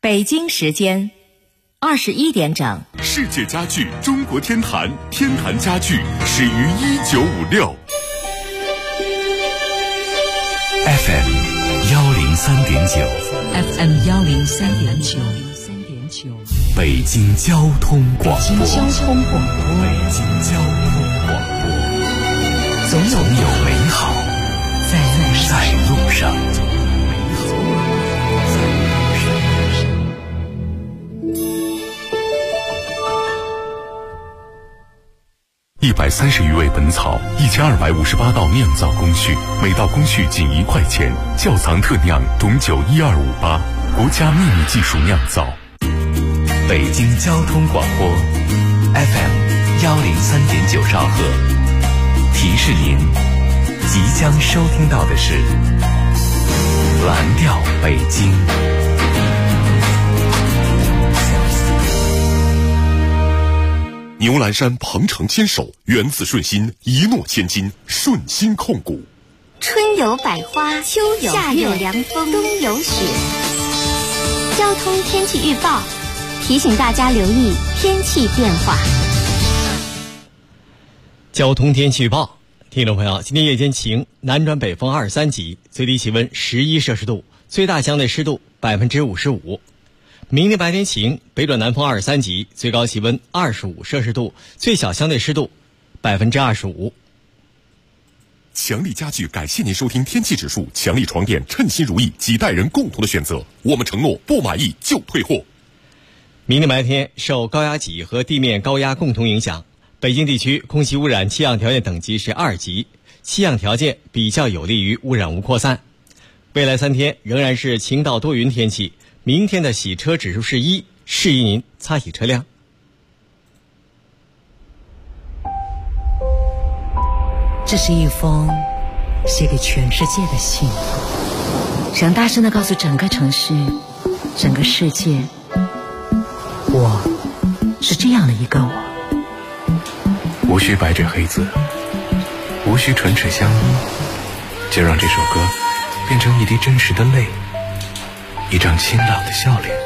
北京时间21点整。 世界家具中国天坛，天坛家具始于1956。FM 103.9，FM 103.9， 北京交通广播， 北京交通广播， 总有美好在路上。130余味本草，1258道酿造工序，每道工序仅1块钱。窖藏特酿董酒12588，国家秘密技术酿造。北京交通广播 FM 103.9兆赫，提示您即将收听到的是蓝调北京。牛栏山鹏程牵手，原子顺心，一诺千金，顺心控股。 春有百花，秋有夏有凉风，冬有雪。交通天气预报提醒大家留意天气变化。 交通天气预报，听众朋友，今天夜间晴，南转北风23级，最低气温11摄氏度，最大相对湿度55%。明天白天晴，北转南风23级，最高气温25摄氏度，最小相对湿度25%。 强力家具感谢您收听天气指数，强力床垫称心如意，几代人共同的选择。我们承诺不满意就退货。 明天白天受高压脊和地面高压共同影响，北京地区空气污染气象条件等级是2级，气象条件比较有利于污染物扩散。未来3天仍然是晴到多云天气。明天的洗车指数是1，适宜您擦洗车辆。 这是一封写给全世界的信，想大声地告诉整个城市、整个世界，我是这样的一个我。 无需白纸黑字，无需唇齿相依，就让这首歌变成一滴真实的泪，一张清朗的笑脸。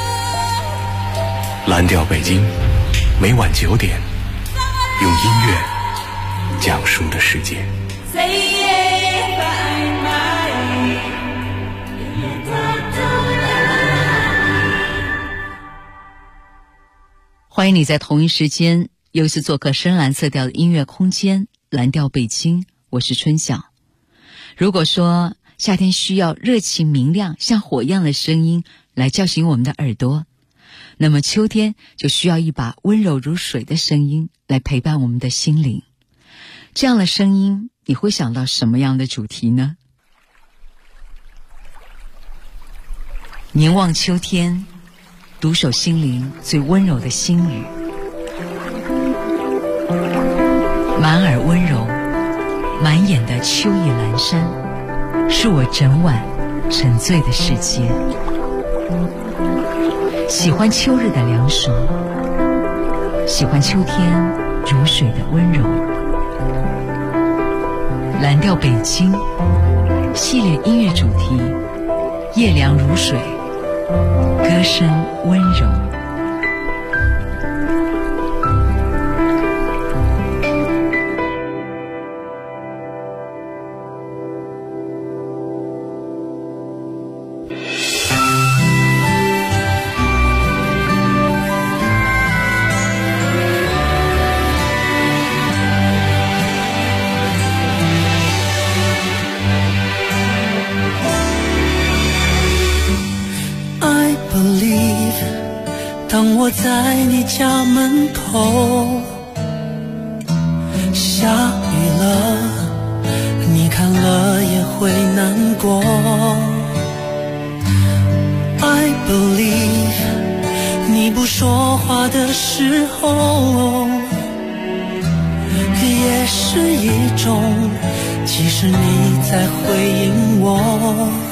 蓝调北京，每晚9点，用音乐讲述的世界。 欢迎你在同一时间又一次做客深蓝色调的音乐空间，蓝调北京，我是春晓。如果说夏天需要热情明亮像火一样的声音来叫醒我们的耳朵，那么秋天就需要一把温柔如水的声音来陪伴我们的心灵。这样的声音你会想到什么样的主题呢？凝望秋天，独守心灵最温柔的心语，满耳温柔，满眼的秋意阑珊，是我整晚沉醉的世界。喜欢秋日的凉爽，喜欢秋天如水的温柔。蓝调北京系列音乐主题，夜凉如水，歌声温柔。 当我在你家门口，下雨了，你看了也会难过。I believe 你不说话的时候，也是一种，其实你在回应我。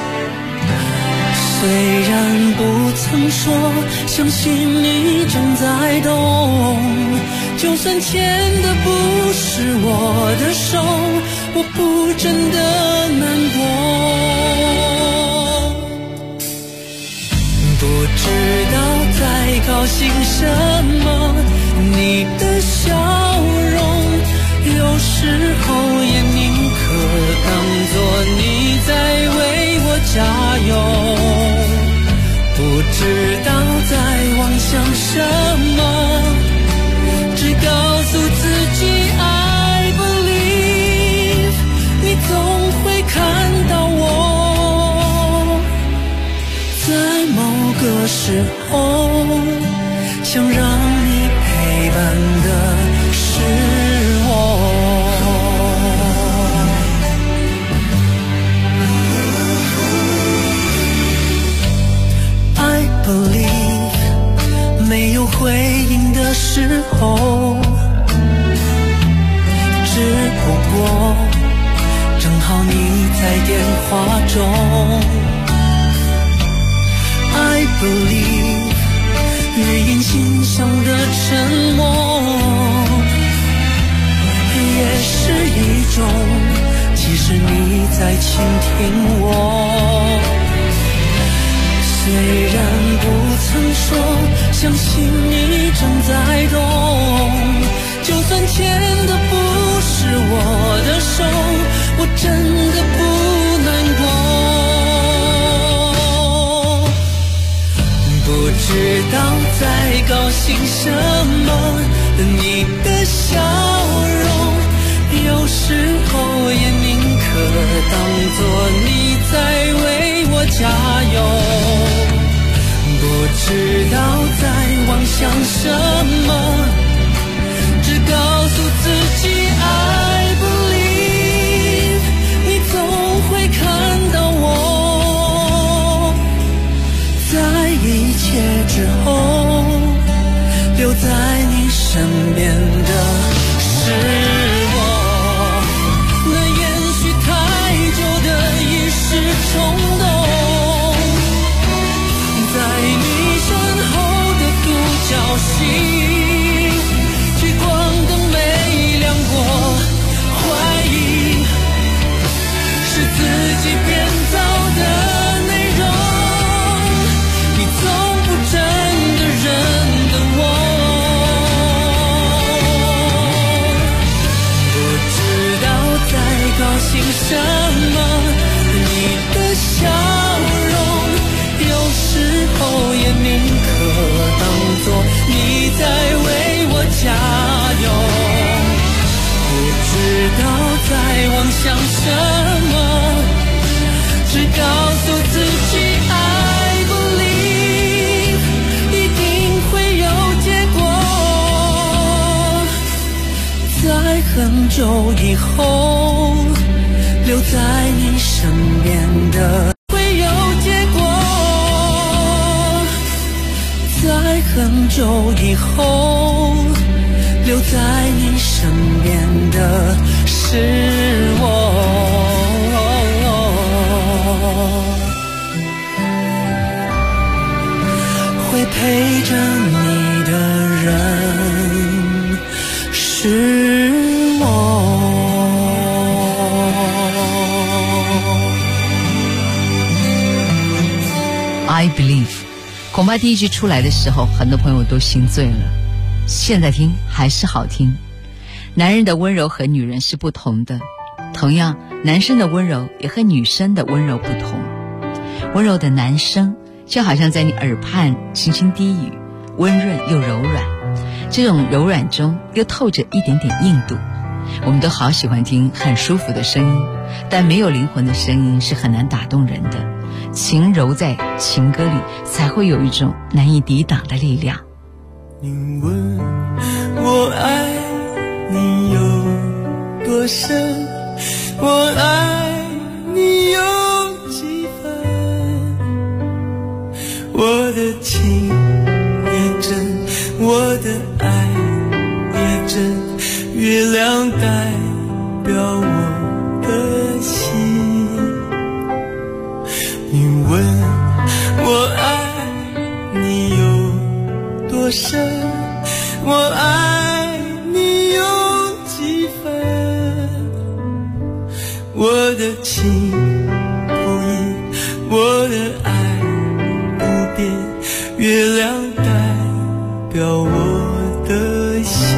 虽然不曾说，相信你正在懂。就算牵的不是我的手，我不真的难过。不高兴什么？你的笑容有时候也宁可当作你在为我加油。不知道在妄想什么，只告诉自己 I believe 你总会看到我，在某个时候想让你陪伴的是我。I believe 没有回应的时候，只不过正好你在电话中。I believe 语音信箱的沉默也是一种，其实你在倾听我。虽然不曾说相信你正在动，就算牵的不是我的手，我真的不难过。不知道在高兴什么，你的笑容有时候也宁可当作你在为我加油。不知道在妄想什么，只告诉自己 I believe 你总会看到我，在一切之后留在你身边的是我。那延续太久的一时冲动，在你身后的独角戏，聚光灯没亮过，怀疑是自己编造的内容，你总不真的认得我。不知道在高兴什么，你的笑容有时候也宁可当作你在为我加油。不知道在妄想什么，只告诉自己 I believe 一定会有结果，在很久以后留在你身边的会有结果，在很久以后留在你身边的是我。会陪着你的人是我。 I believe， 恐怕第一句出来的时候，很多朋友都心醉了。现在听还是好听。男人的温柔和女人是不同的，同样，男生的温柔也和女生的温柔不同。温柔的男生就好像在你耳畔轻轻低语，温润又柔软，这种柔软中又透着一点点硬度。我们都好喜欢听很舒服的声音，但没有灵魂的声音是很难打动人的。情柔在情歌里才会有一种难以抵挡的力量。 你问我爱你有多深，我爱你有几分，我的情也真，我的爱也真，月亮代表我的心。你问我爱你有多深，我爱你有几分，我的情不移，我的爱不变，月亮代表我的心，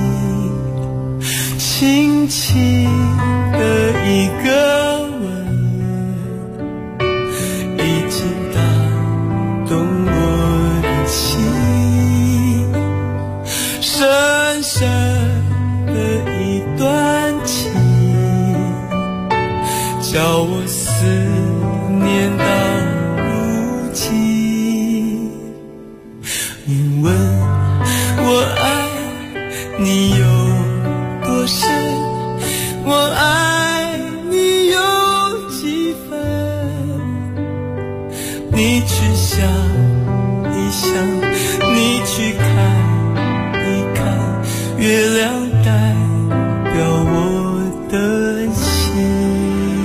轻轻的一个吻，已经打动我的心，深深的一段情，叫我思念到如今。你问我爱你有多深，我爱你有几分，你去想一想，你去看一看，月亮代表我的心。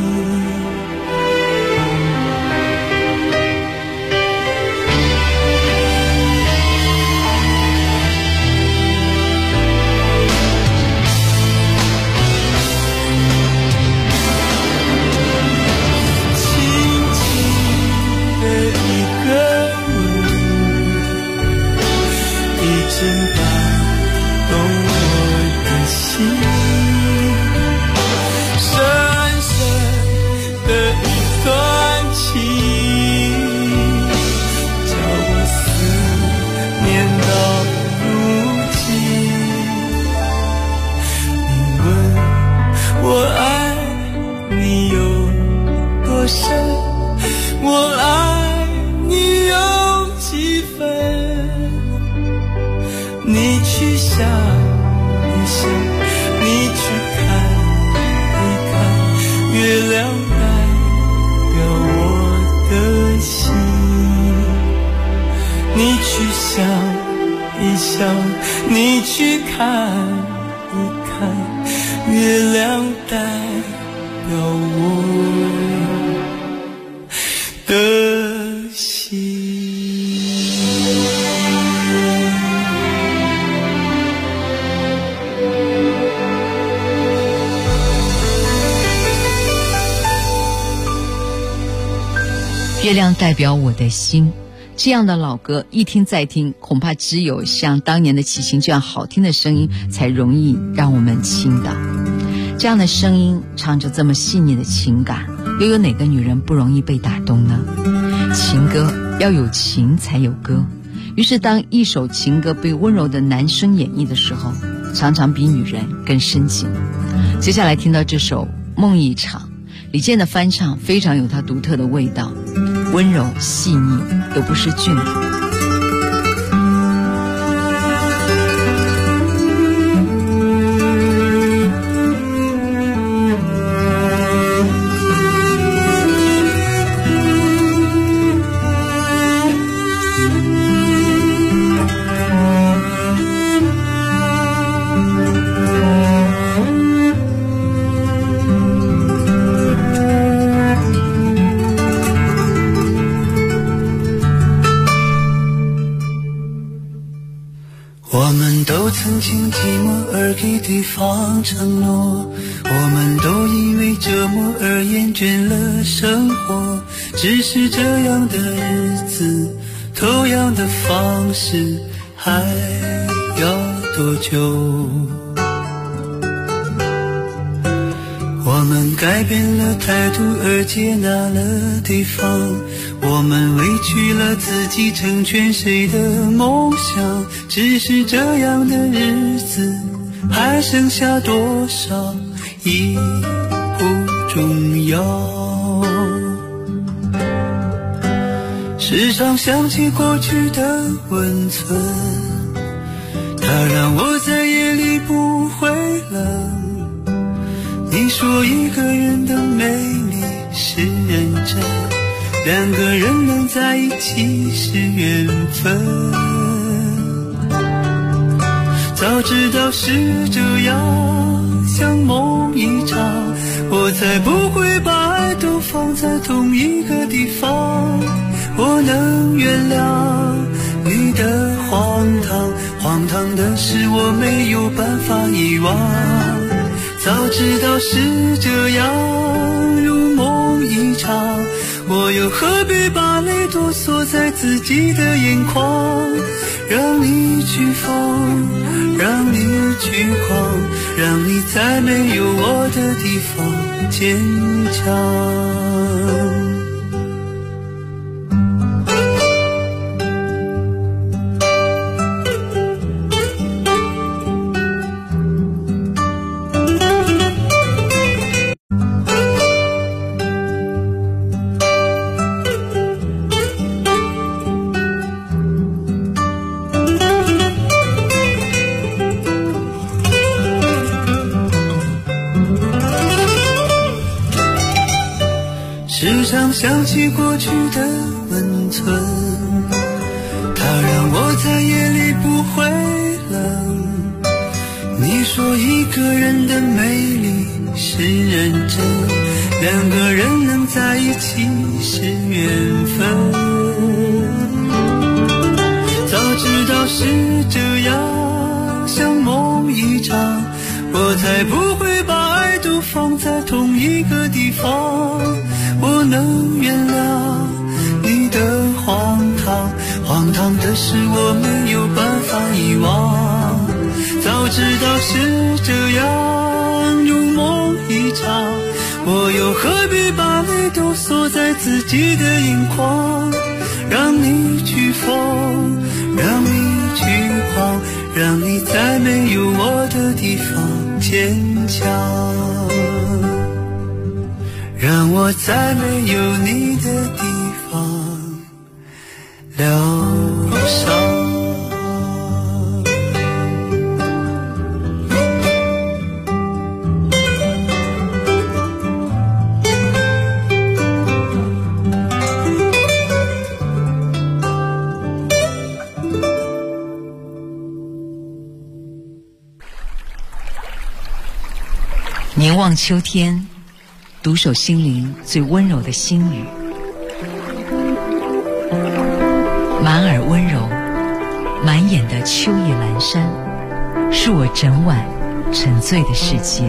你去看一看，月亮代表我的心。 月亮代表我的心，这样的老歌一听再听，恐怕只有像当年的齐秦这样好听的声音才容易让我们倾倒。这样的声音唱着这么细腻的情感，又有哪个女人不容易被打动呢？情歌要有情才有歌，于是当一首情歌被温柔的男声演绎的时候，常常比女人更深情。接下来听到这首《梦一场》，李健的翻唱非常有他独特的味道，温柔细腻又不失俊美。 曾经寂寞而给对方承诺，我们都因为折磨而厌倦了生活。只是这样的日子，同样的方式，还要多久？我们改变了态度而接纳了对方，我们委屈了自己成全谁的梦想。只是这样的日子，还剩下多少已不重要。时常想起过去的温存，它让我在夜里不会冷。你说一个人的美丽是认真，两个人能在一起是缘分。早知道是这样，像梦一场，我才不会把爱都放在同一个地方。我能原谅你的荒唐，荒唐的是我没有办法遗忘。早知道是这样，如梦一场， 我又何必把泪都锁在自己的眼眶？让你去疯，让你去狂，让你在没有我的地方坚强。时常想起过去的温存，它让我在夜里不会冷。你说一个人的美丽是认真，两个人能在一起是缘分。早知道是这样，像梦一场，我才不会把爱都放在同一个地方。我能原谅你的荒唐，荒唐的是我没有办法遗忘。早知道是这样，如梦一场，我又何必把泪都锁在自己的眼眶？让你去疯，让你去狂，让你在没有我的地方坚强，让我在没有你的地方疗伤。 凝望秋天，独守心灵最温柔的心语，满耳温柔，满眼的秋意阑珊，是我整晚沉醉的世界。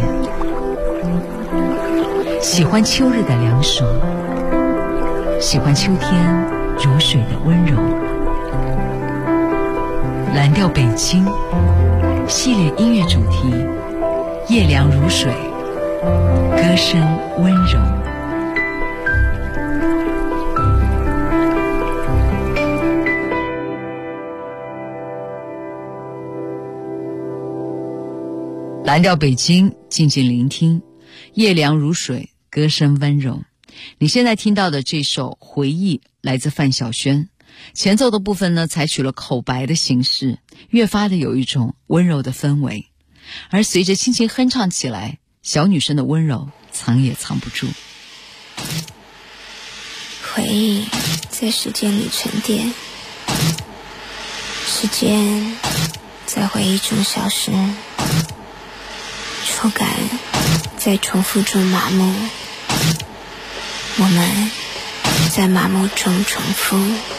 喜欢秋日的凉爽，喜欢秋天如水的温柔。蓝调北京系列音乐主题，夜凉如水，歌声温柔。蓝调北京，静静聆听，夜凉如水，歌声温柔。你现在听到的这首《回忆》来自范晓萱，前奏的部分呢，采取了口白的形式，越发的有一种温柔的氛围，而随着轻轻哼唱起来，小女生的温柔藏也藏不住。 回忆在时间里沉淀，时间在回忆中消失，触感在重复中麻木，我们在麻木中重复，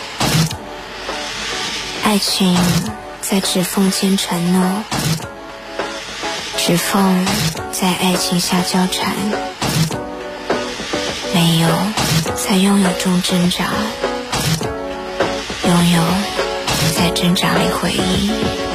爱情在指缝间承诺，指缝在爱情下交缠，没有在拥有中挣扎，拥有在挣扎里回忆。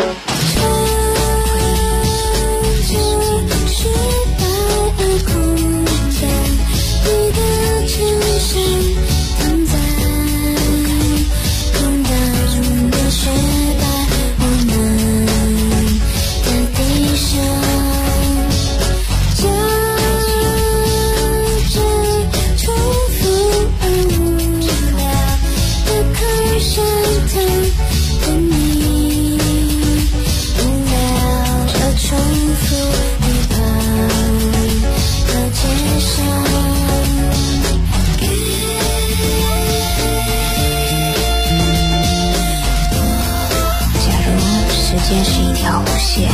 时间是一条弧线，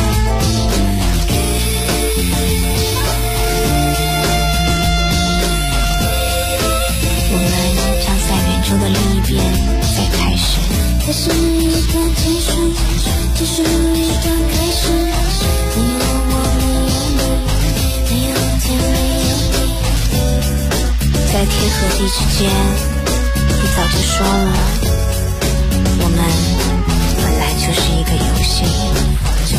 我们将在圆周的另一边再开始。这是一个结束，这是一个开始，没有我，没有你，没有天，没有地。在天和地之间，你早就说了，我们本来就是一个游戏。穿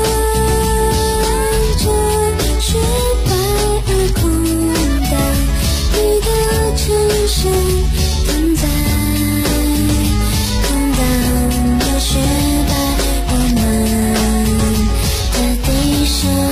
着雪白而空荡你的衬衫，等在空荡的雪白我们的地上。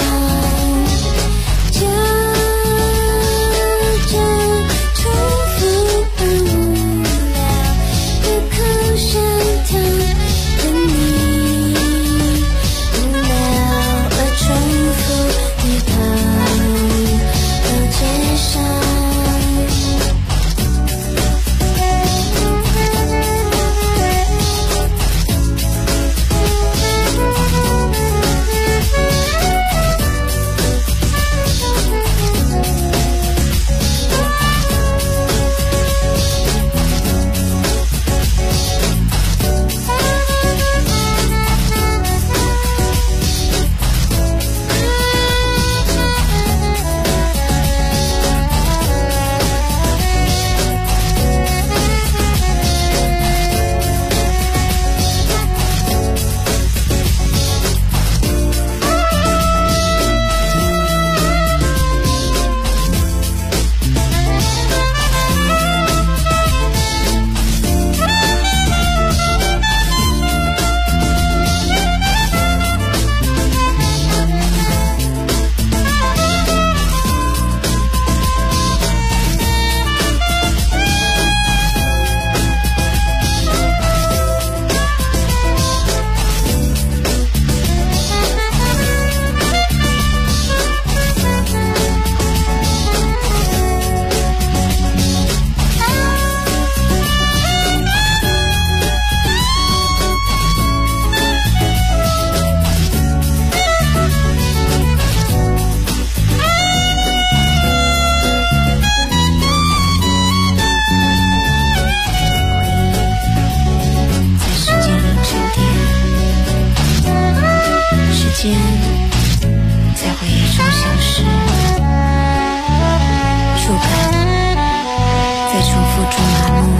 在回忆中消失，触感在重复中麻木，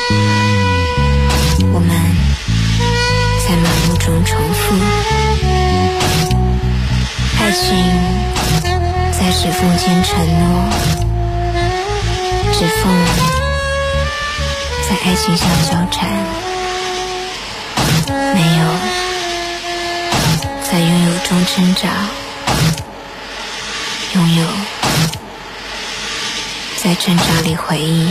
我们在麻木中重复，爱情在指缝间承诺，指缝在爱情下交缠，没有在拥有中挣扎，拥有在挣扎里回忆。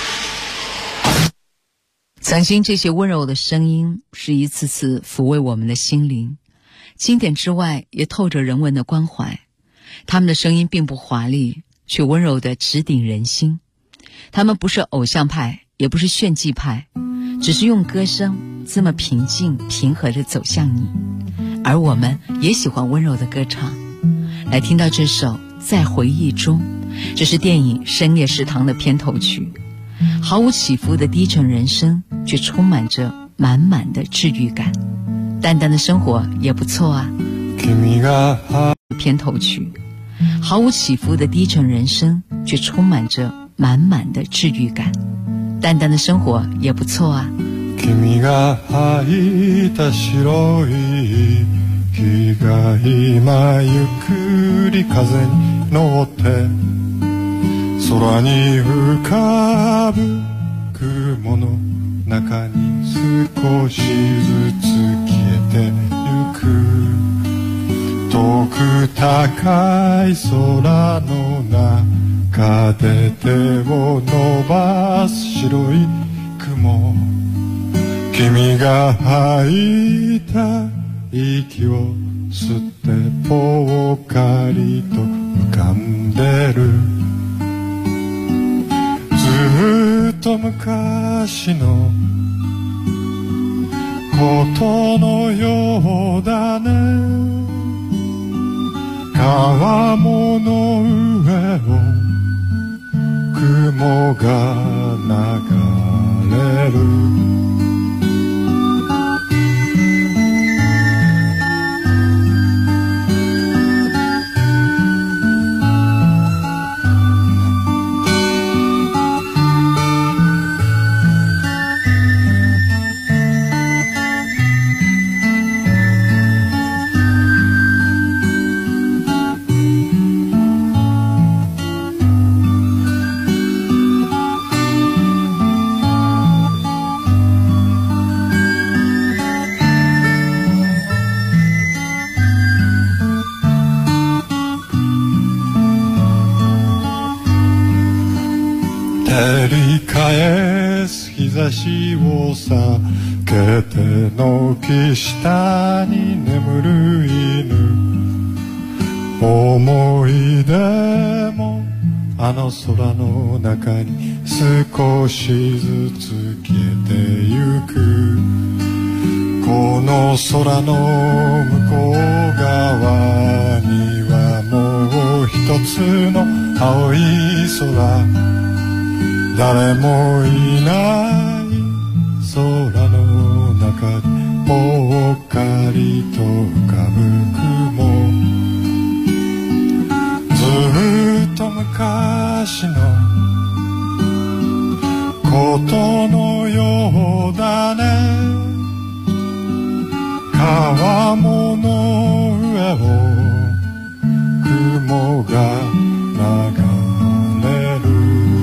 曾经这些温柔的声音是一次次抚慰我们的心灵，经典之外也透着人文的关怀。他们的声音并不华丽，却温柔地直顶人心。他们不是偶像派，也不是炫技派，只是用歌声这么平静平和地走向你。而我们也喜欢温柔的歌唱。来听到这首《在回忆中》，这是电影《深夜食堂》的片头曲。毫无起伏的低沉人生，却充满着满满的治愈感。淡淡的生活也不错啊。片头曲，毫无起伏的低沉人生，却充满着满满的治愈感。淡淡的生活也不错啊。 君が履いた白い木が今ゆっくり風に乗って空に浮かぶ雲の中に少しずつ消えてゆく遠く高い空の中で手を伸ばす白い雲君が吐いた息を吸ってぽっかりと浮かんでるずっと昔のことのようだね川面の上を雲が流れる返す日差しを避けて軒下に眠る犬思い出もあの空の中に少しずつ消えてゆくこの空の向こう側にはもう一つの青い空誰もいない空の中にぽっかりと浮かぶ雲ずっと昔のことのようだね川面の上を雲が流れる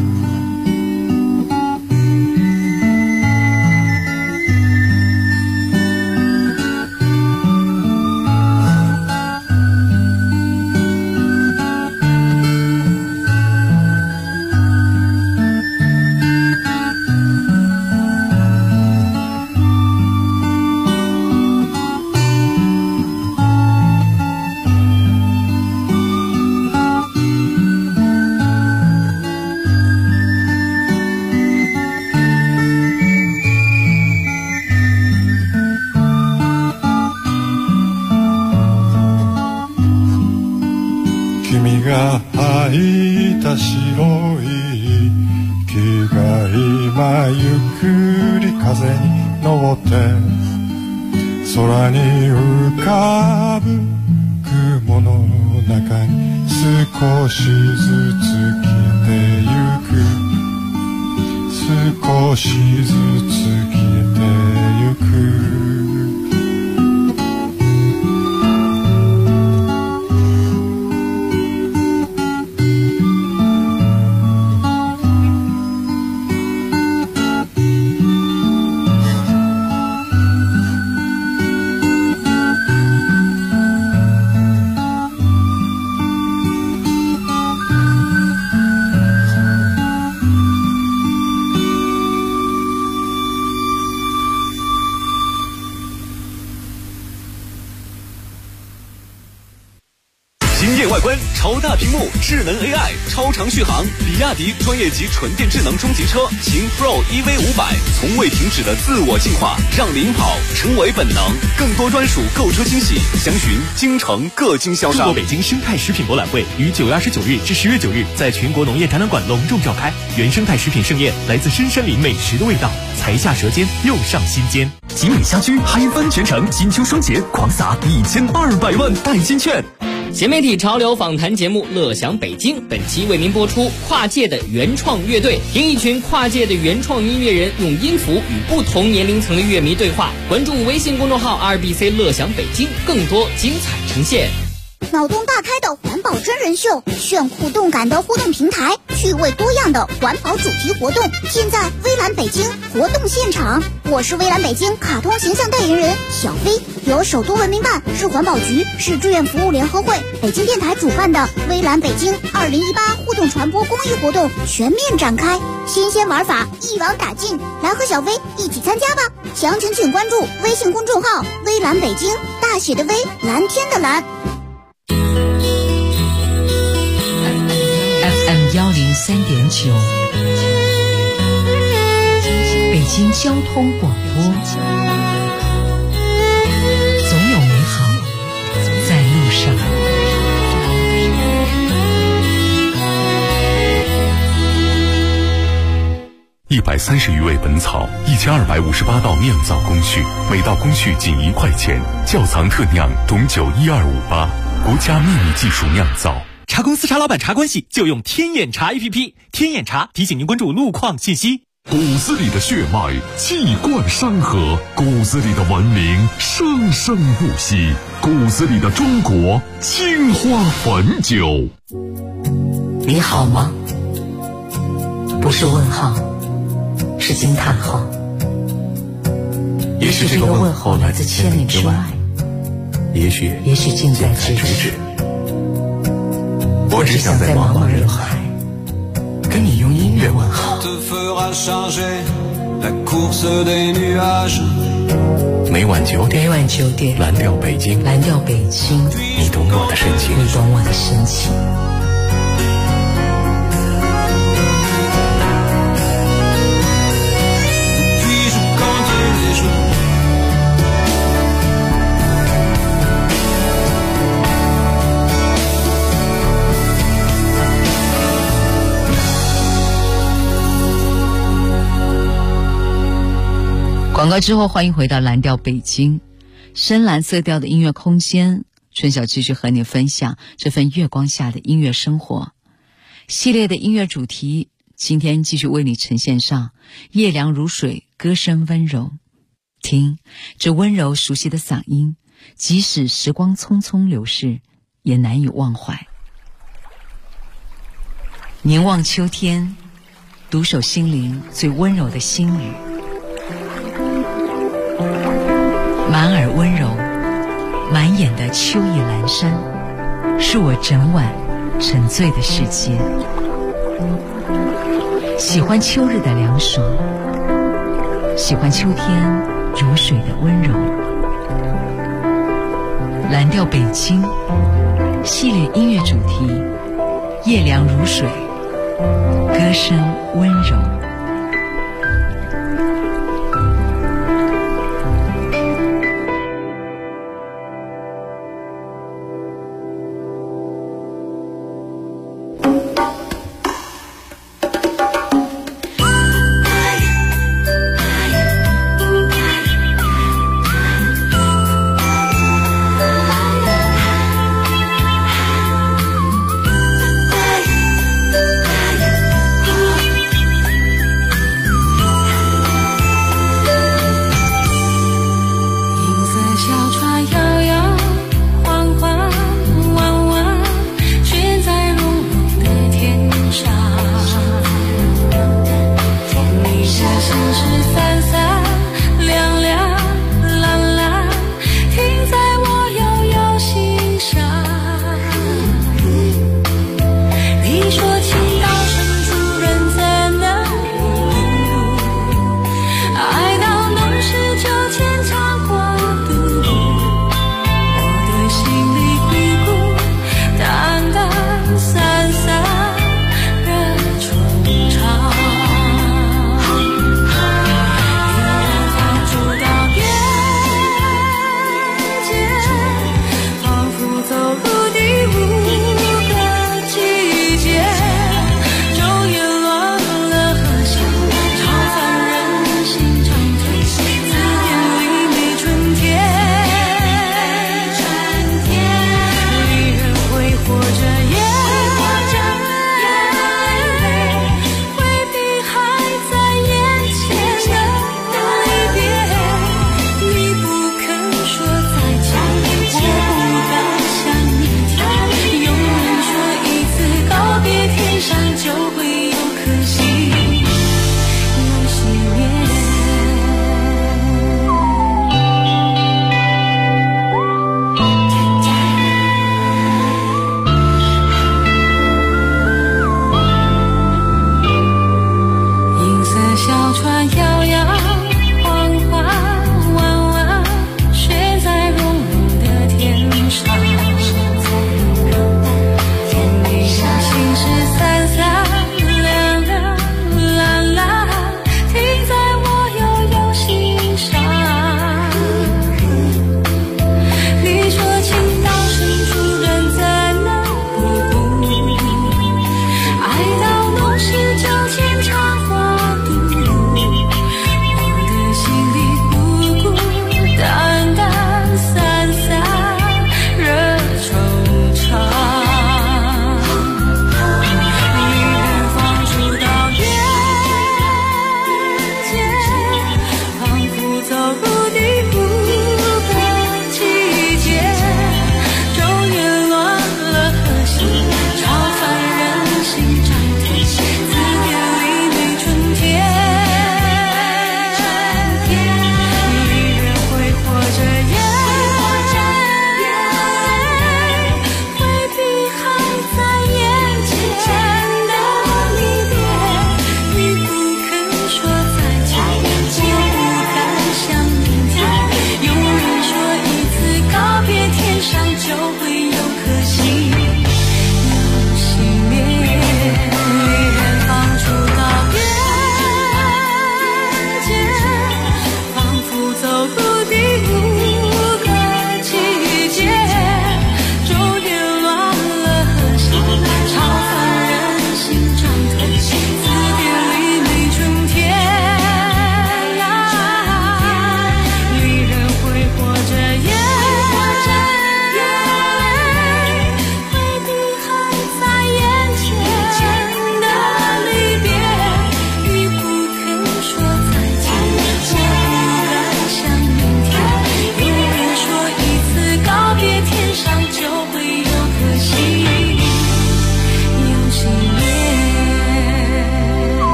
君が履いた白い木が今ゆっくり風に乗って空に浮かぶ雲の中に少しずつ消えてゆく少しずつ消えてゆく外观超大屏幕，智能 AI， 超长续航，比亚迪专业级纯电智能中级车秦 Pro EV500， 从未停止的自我进化，让领跑成为本能。更多专属购车惊喜，详询京城各经销商。 中国北京生态食品博览会于9月29日至10月9日在全国农业展览馆隆重召开。原生态食品盛宴，来自深山林美食的味道，才下舌尖，又上心间。 锦里辖区嗨翻全城，金秋双节狂撒1200万代金券。 新媒体潮流访谈节目《乐享北京》本期为您播出跨界的原创乐队，听一群跨界的原创音乐人用音符与不同年龄层的乐迷对话。关注微信公众号 2BC 乐享北京，更多精彩呈现。 脑洞大开的环保真人秀，炫酷动感的互动平台，趣味多样的环保主题活动，现在微蓝北京活动现场。我是微蓝北京卡通形象代言人小飞，由首都文明办、市环保局、市志愿服务联合会、北京电台主办的微蓝北京2018互动传播公益活动全面展开，新鲜玩法一网打尽，来和小飞一起参加吧！详情请关注微信公众号微蓝北京，大写的微，蓝天的蓝。 FM 103.9，北京交通广播，总有美好在路上。 130余味本草，1258道酿造工序，每道工序仅1块钱。窖藏特酿董酒12588，国家秘密技术酿造。 茶公司茶老板茶关系就用天眼茶 APP， 天眼茶提醒您关注路况信息。 骨子里的血脉气贯山河，骨子里的文明生生不息，骨子里的中国青花汾酒。 你好吗？不是问号，是惊叹号。也许这个问候来自千里之外，也许近在咫尺。我只想在茫茫人海，跟你用音乐音乐问号。 每晚9点，蓝调北京，你懂我的深情。 广告之后，欢迎回到蓝调北京，深蓝色调的音乐空间。春晓继续和你分享这份月光下的音乐生活系列的音乐主题。今天继续为你呈现上夜凉如水，歌声温柔。听这温柔熟悉的嗓音，即使时光匆匆流逝，也难以忘怀。凝望秋天，独守心灵最温柔的心语。满耳温柔，满眼的秋意阑珊，是我整晚沉醉的世界。喜欢秋日的凉爽，喜欢秋天如水的温柔。蓝调北京系列音乐主题，夜凉如水，歌声温柔。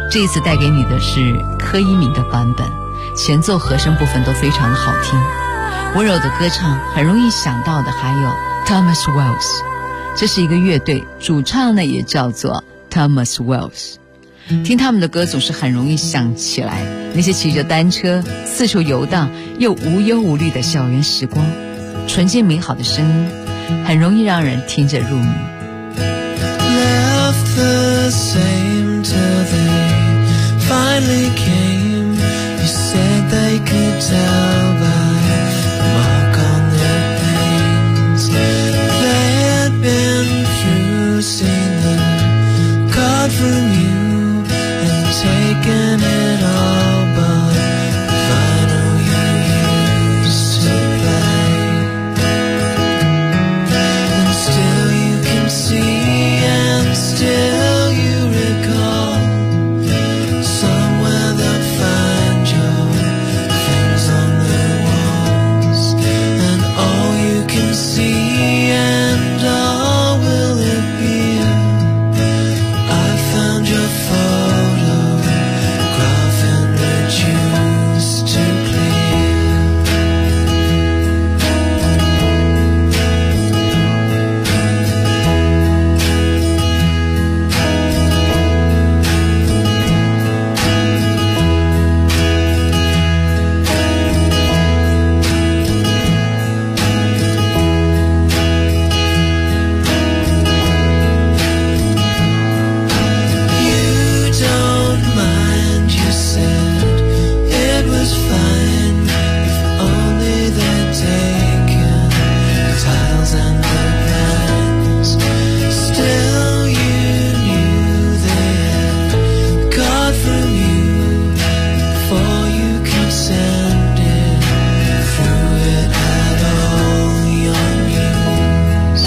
这一次带给你的是柯一鸣的版本，前奏和声部分都非常的好听，温柔的歌唱，很容易想到的还有 Thomas Wells， 这是一个乐队，主唱呢也叫做 Thomas Wells。 听他们的歌总是很容易想起来那些骑着单车四处游荡又无忧无虑的校园时光，纯净美好的声音很容易让人听着入迷。 Left the same till they finally came. You said they could tell by the mark on their pains. They had been through, seen the card from you and taken it all, but the vinyl you used to play. And still you can see, and still you recall, somewhere they'll find your things on the walls. And all you can see, and all will it be, I found your photograph and refused to clear. You don't mind, you said it was fine if only they'd taken the tiles and the plans. Still you knew they had got from you before you could send it through. It had all your news,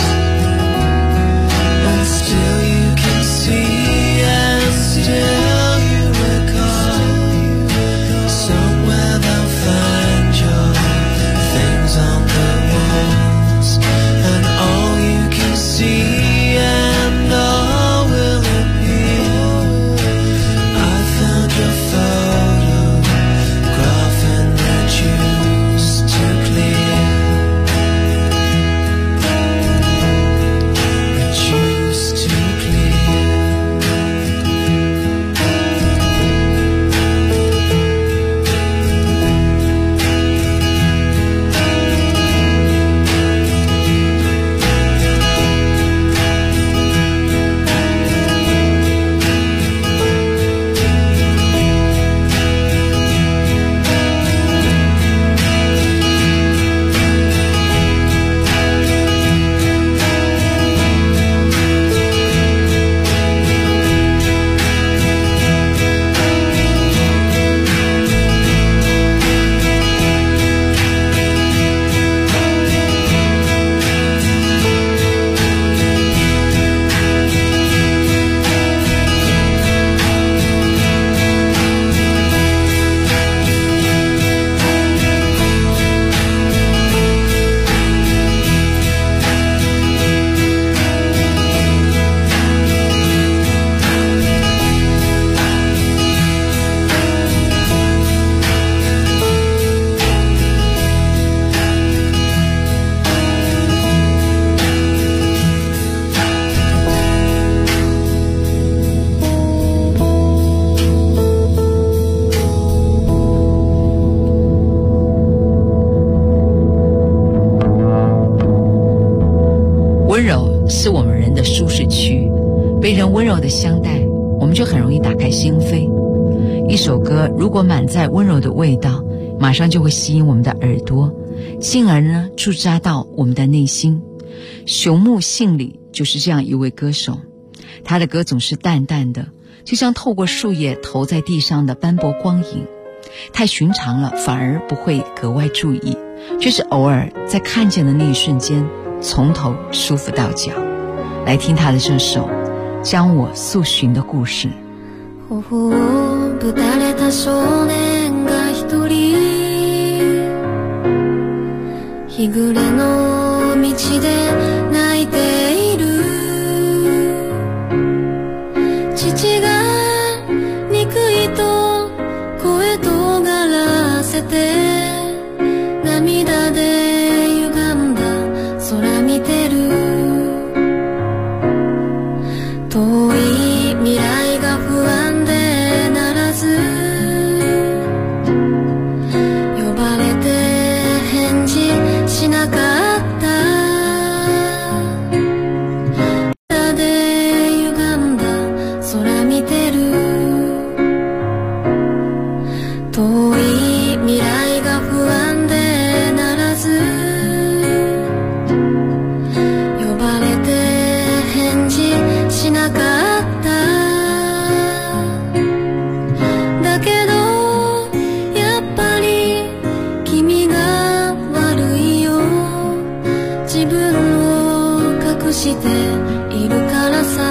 and still you can see, and still you recall, somewhere they'll find your things on the walls. And all you can see, and all will it be, I found your photograph and refused to clear. Refused to clear. 温柔是我们人的舒适区，被人温柔的相待，我们就很容易打开心扉。一首歌如果满载温柔的味道，马上就会吸引我们的耳朵，进而呢驻扎到我们的内心。熊木信里就是这样一位歌手，他的歌总是淡淡的，就像透过树叶投在地上的斑驳光影，太寻常了，反而不会格外注意，却是偶尔在看见的那一瞬间，从头舒服到脚。来听他的这首《将我诉寻的故事》。 頬をぶたれた少年が一人日暮れの道で泣いている父が憎くしているからさ。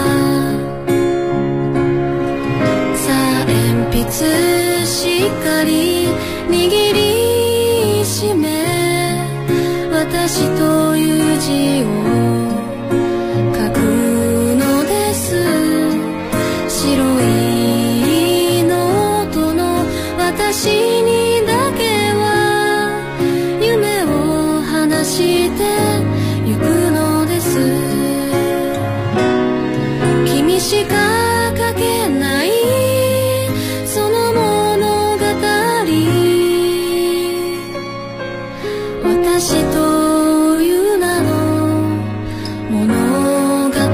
さあ鉛筆しっかり握りしめ、私という字を書くのです。白いノートの私にだけは夢を話してゆくのです。君しか書けないその物語、私という名の物語。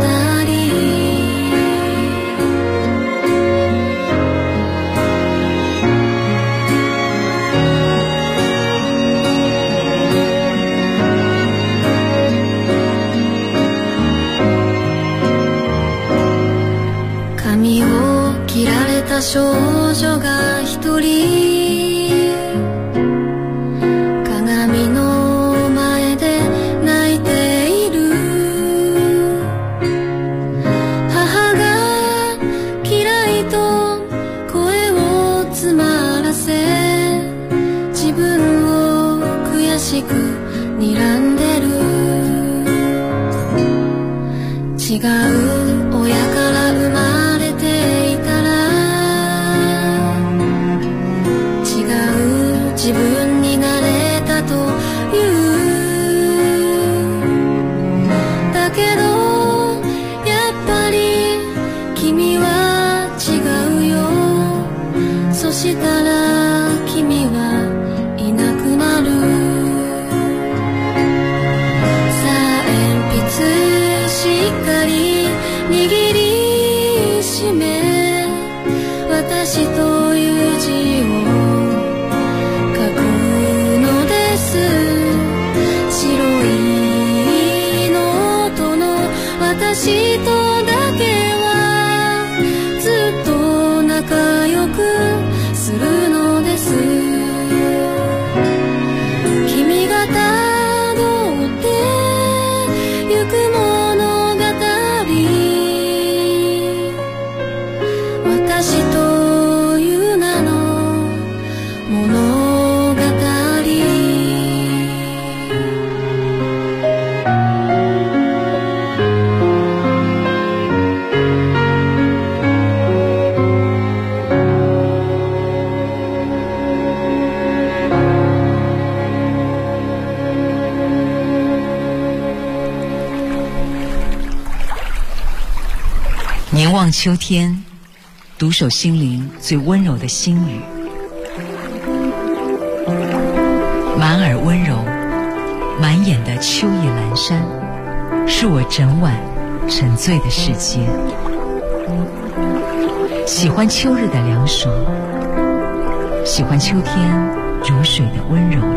髪を切られた少女が一人、鏡の前で泣いている。母が嫌いと声を詰まらせ、自分を悔しく睨んでる。違う親から生まれていたら、違う自分になれたという。だけどやっぱり君は違うよ。そしたら君はいなくなる。さあ鉛筆しっかり握りしめ、私という字を書くのです。白いノートの私とだけはずっと仲良くするのです。君がたどってゆく物語、私という名の物語。 凝望秋天，独守心灵最温柔的心语。满耳温柔，满眼的秋意阑珊，是我整晚沉醉的世界。喜欢秋日的凉爽，喜欢秋天如水的温柔。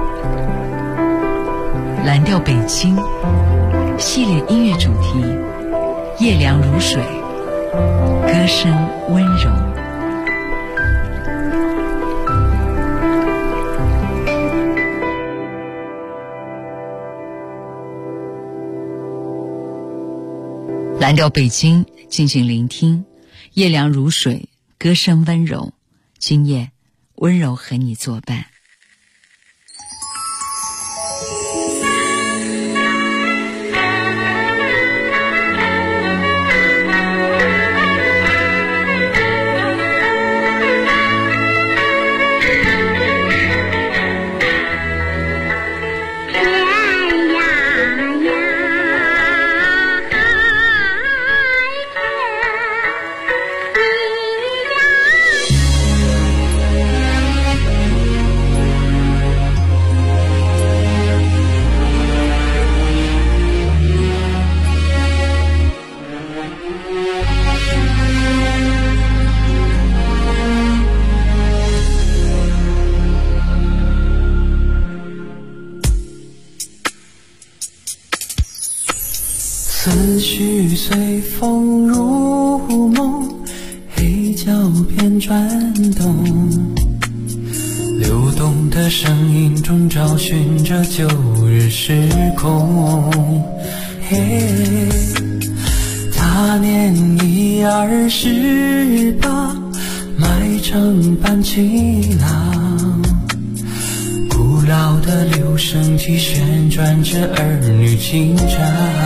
蓝调北京系列音乐主题，夜凉如水，歌声温柔。蓝调北京，静静聆听，夜凉如水，歌声温柔。今夜，温柔和你作伴。 思绪随风入梦，黑胶片转动，流动的声音中找寻着旧日时空。 嘿，他年已28，迈成半气囊，古老的留声机旋转着儿女情长。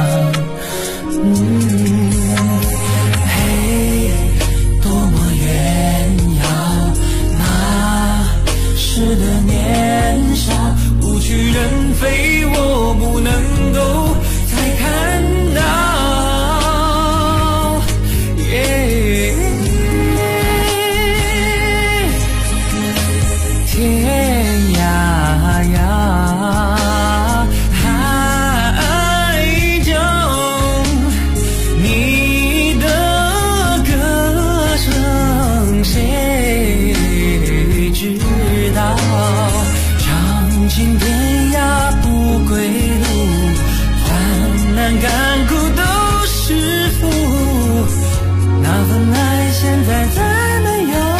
嘿，多么炫耀那时的年少，物去人非，我不能够再看到。天涯呀，海中你的歌声谁知道？尝尽天涯不归路，患难甘苦都是福。那份爱现在再没有，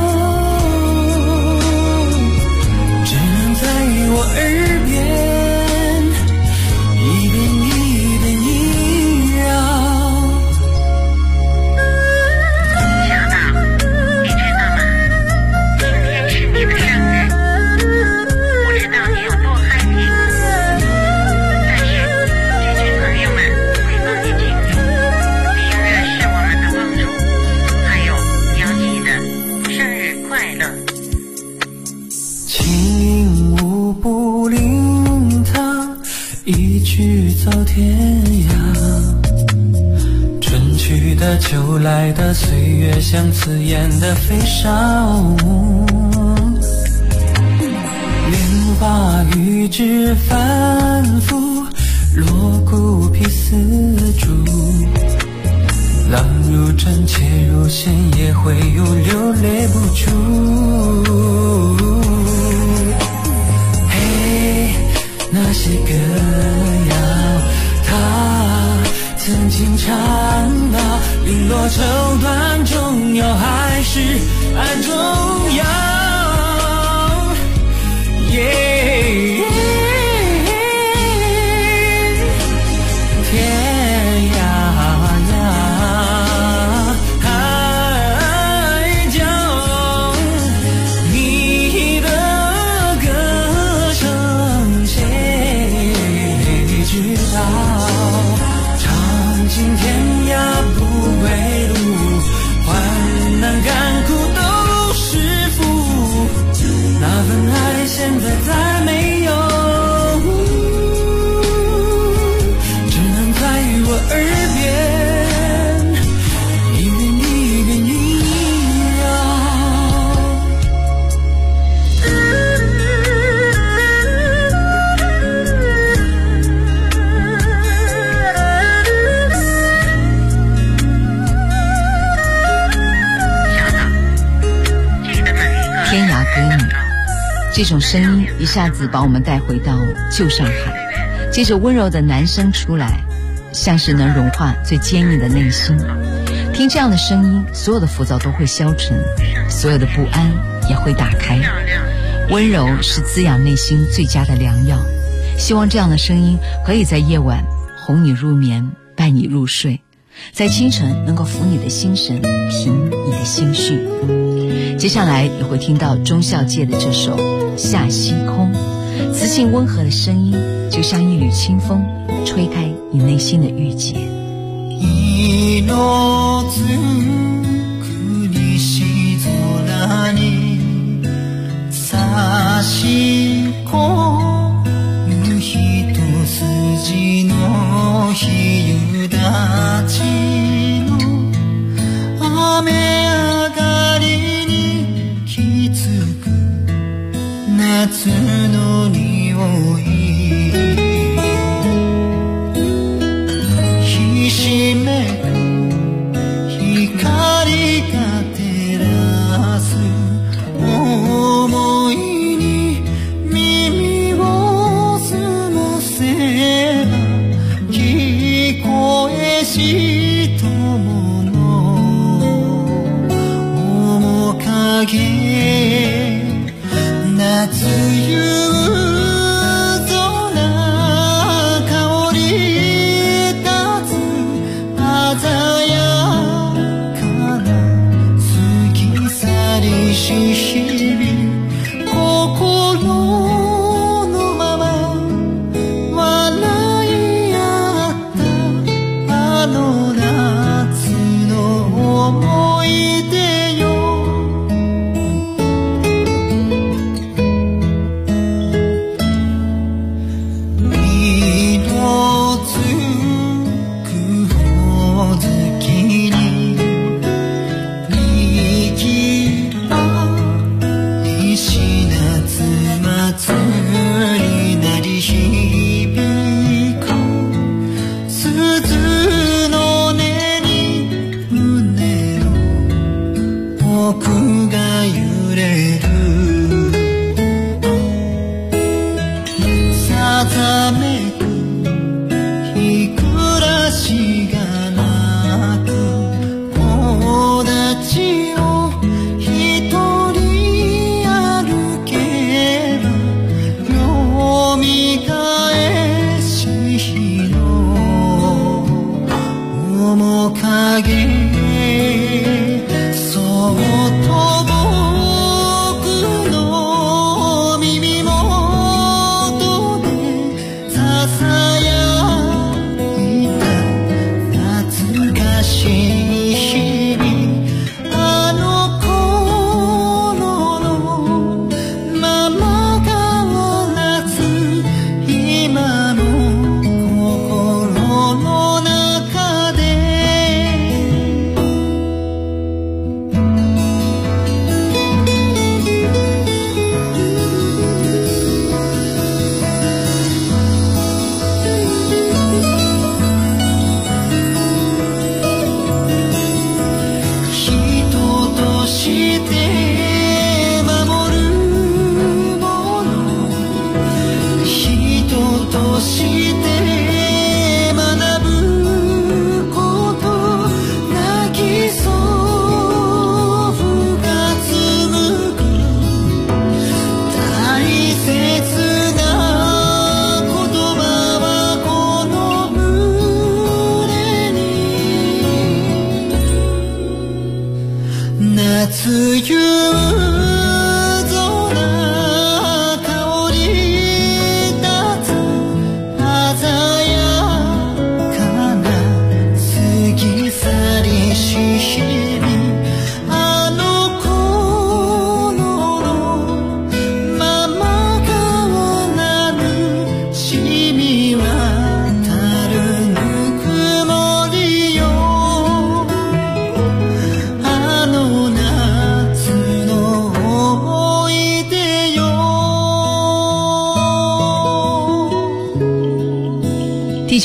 我耳边一遍一遍萦绕。 小岛，你知道吗？今天是你的生日，不知道你有多嗨皮。但是这群朋友们会帮你庆祝，你永远是我们的帮助。还有，你要记得，生日快乐。 不令他一去走天涯，春去的秋来的岁月像刺眼的飞梢，莲花玉指反复，锣鼓皮丝竹，郎如真妾如仙，也会有流泪不出。那些歌谣，他曾经唱到，零落绸缎重要还是爱重要？天涯呀，海角，你的歌声谁知道？尝尽天涯不归路，患难甘苦都是福。那份爱现在再没有，只能在我耳边一遍一遍萦绕。 天涯歌女，这种声音一下子把我们带回到旧上海，接着温柔的男声出来，像是能融化最坚硬的内心。听这样的声音，所有的浮躁都会消沉，所有的不安也会打开。温柔是滋养内心最佳的良药，希望这样的声音可以在夜晚哄你入眠，伴你入睡，在清晨能够抚你的心神，平你的心绪。接下来你会听到钟孝介的这首《下西空》，磁性温和的声音就像一缕清风，吹开你内心的郁结。 色づく西空に差し込む一筋の日夕立ちの雨上がりにきつく夏の匂いひしめく光が照らす想いに耳を澄ませば聞こえし友の面影夏夕空香り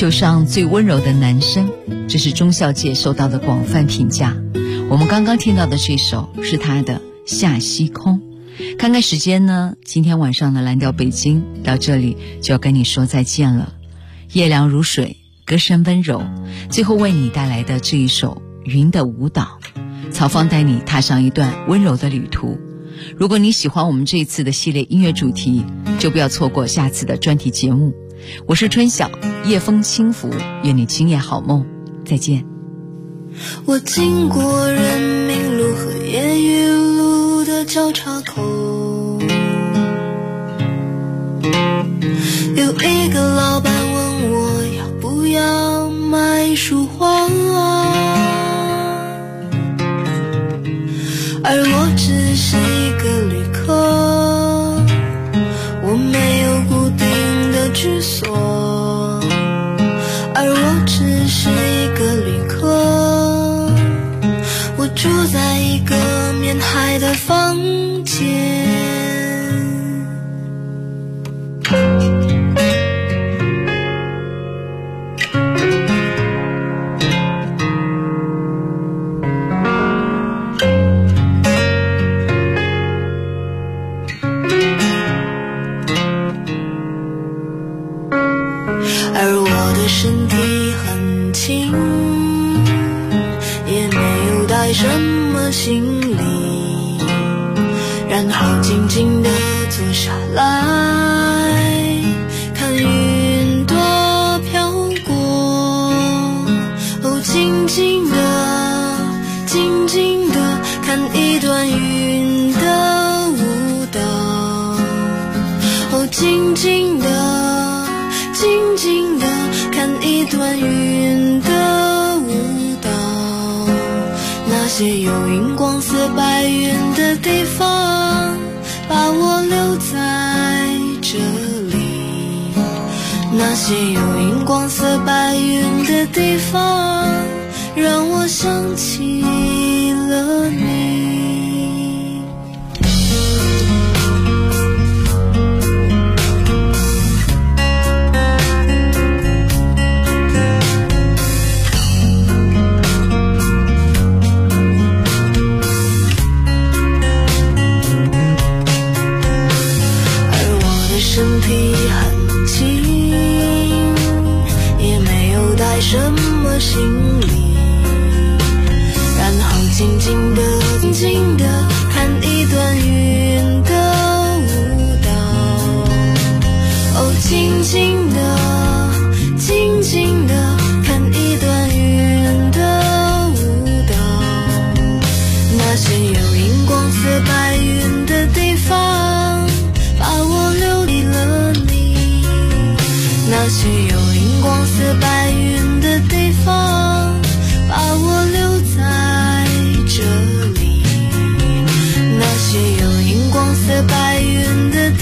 球上最温柔的男生，这是钟小姐受到的广泛评价。我们刚刚听到的这首是她的《夏溪空》。看看时间呢，今天晚上的蓝调北京到这里就要跟你说再见了。夜凉如水，歌声温柔，最后为你带来的这一首《云的舞蹈》，曹芳带你踏上一段温柔的旅途。如果你喜欢我们这一次的系列音乐主题，就不要错过下次的专题节目。我是春晓，夜风轻拂，愿你今夜好梦，再见。 我经过人民路和夜雨路的交叉口，有一个老板问我要不要买束花，而我只是一个旅客，我没有固定的居所，而我只是一个旅客，我住在一个面海的房间。而我的身体很轻，也没有带什么行李，然后静静地坐下来，看云朵飘过，哦，静静地，静静地看一段云的舞蹈，哦，静静地，静静地看一段云的舞蹈，那些有荧光色白云的地方，把我留在这里。那些有荧光色白云的地方，让我想起了你。身体很轻，也没有带什么行李，然后静静地，静静地看一段云的舞蹈，哦，静静地。